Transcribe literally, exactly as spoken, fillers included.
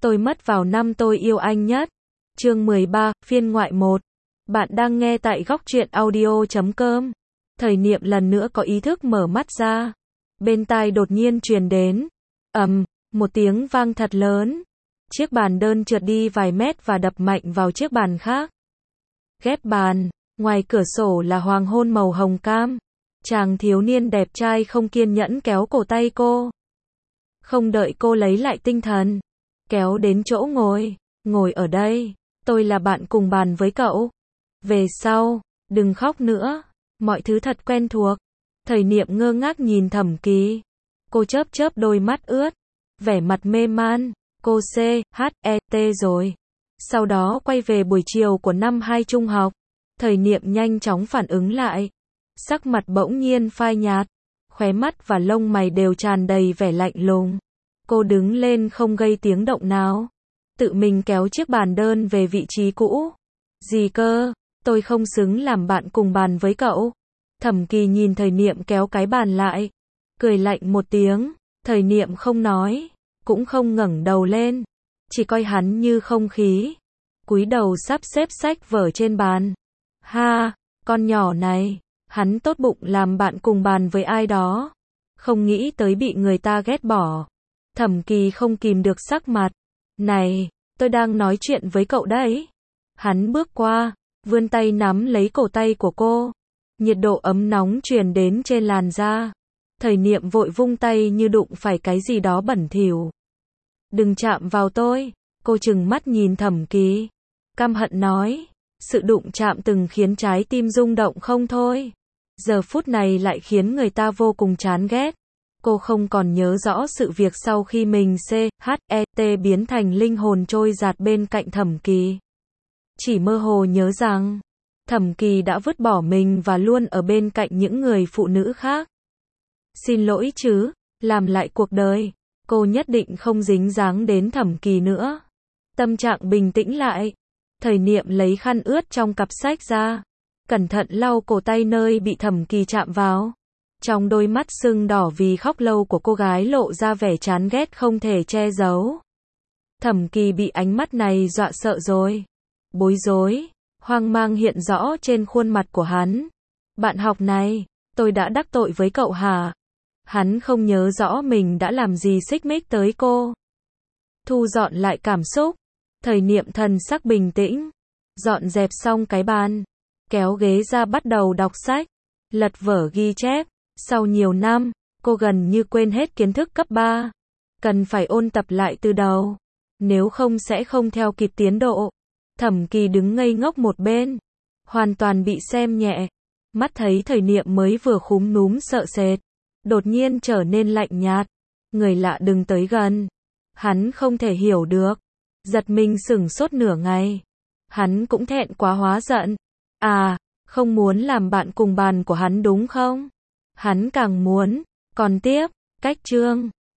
Tôi mất vào năm tôi yêu anh nhất. Chương mười ba, phiên ngoại một. Bạn đang nghe tại góc truyện audio chấm com. Thời Niệm lần nữa có ý thức mở mắt ra. Bên tai đột nhiên truyền đến. ầm, một tiếng vang thật lớn. Chiếc bàn đơn trượt đi vài mét và đập mạnh vào chiếc bàn khác. Ghép bàn, ngoài cửa sổ là hoàng hôn màu hồng cam. Chàng thiếu niên đẹp trai không kiên nhẫn kéo cổ tay cô. Không đợi cô lấy lại tinh thần. Kéo đến chỗ ngồi. Ngồi ở đây. Tôi là bạn cùng bàn với cậu. Về sau, đừng khóc nữa. Mọi thứ thật quen thuộc. Thời Niệm ngơ ngác nhìn Thẩm Kỳ. Cô chớp chớp đôi mắt ướt. Vẻ mặt mê man. Cô C, H, E, T rồi. Sau đó quay về buổi chiều của năm hai trung học. Thời Niệm nhanh chóng phản ứng lại. Sắc mặt bỗng nhiên phai nhạt. Khóe mắt và lông mày đều tràn đầy vẻ lạnh lùng. Cô đứng lên không gây tiếng động nào. Tự mình kéo chiếc bàn đơn về vị trí cũ. Gì cơ, tôi không xứng làm bạn cùng bàn với cậu. Thẩm Kỳ nhìn Thời Niệm kéo cái bàn lại. Cười lạnh một tiếng. Thời Niệm không nói. Cũng không ngẩng đầu lên. Chỉ coi hắn như không khí. Cúi đầu sắp xếp sách vở trên bàn. Ha, con nhỏ này. Hắn tốt bụng làm bạn cùng bàn với ai đó. Không nghĩ tới bị người ta ghét bỏ. Thẩm Kỳ không kìm được sắc mặt. Này, tôi đang nói chuyện với cậu đấy. Hắn bước qua, vươn tay nắm lấy cổ tay của cô. Nhiệt độ ấm nóng truyền đến trên làn da. Thời Niệm vội vung tay như đụng phải cái gì đó bẩn thỉu. Đừng chạm vào tôi. Cô trừng mắt nhìn Thẩm Kỳ. Căm hận nói. Sự đụng chạm từng khiến trái tim rung động không thôi. Giờ phút này lại khiến người ta vô cùng chán ghét. Cô không còn nhớ rõ sự việc sau khi mình C, H, E, T biến thành linh hồn trôi giạt bên cạnh Thẩm Kỳ. Chỉ mơ hồ nhớ rằng, Thẩm Kỳ đã vứt bỏ mình và luôn ở bên cạnh những người phụ nữ khác. Xin lỗi chứ, làm lại cuộc đời, cô nhất định không dính dáng đến Thẩm Kỳ nữa. Tâm trạng bình tĩnh lại. Thời Niệm lấy khăn ướt trong cặp sách ra. Cẩn thận lau cổ tay nơi bị Thẩm Kỳ chạm vào. Trong đôi mắt sưng đỏ vì khóc lâu của cô gái lộ ra vẻ chán ghét không thể che giấu. Thẩm Kỳ bị ánh mắt này dọa sợ rồi. Bối rối, hoang mang hiện rõ trên khuôn mặt của hắn. Bạn học này, tôi đã đắc tội với cậu hả? Hắn không nhớ rõ mình đã làm gì xích mích tới cô. Thu dọn lại cảm xúc. Thời Niệm thần sắc bình tĩnh. Dọn dẹp xong cái bàn. Kéo ghế ra bắt đầu đọc sách. Lật vở ghi chép. Sau nhiều năm, cô gần như quên hết kiến thức cấp ba. Cần phải ôn tập lại từ đầu. Nếu không sẽ không theo kịp tiến độ. Thẩm Kỳ đứng ngây ngốc một bên. Hoàn toàn bị xem nhẹ. Mắt thấy Thời Niệm mới vừa khúm núm sợ sệt. Đột nhiên trở nên lạnh nhạt. Người lạ đừng tới gần. Hắn không thể hiểu được. Giật mình sửng sốt nửa ngày. Hắn cũng thẹn quá hóa giận. À, không muốn làm bạn cùng bàn của hắn đúng không? Hắn càng muốn. Còn tiếp, cách chương.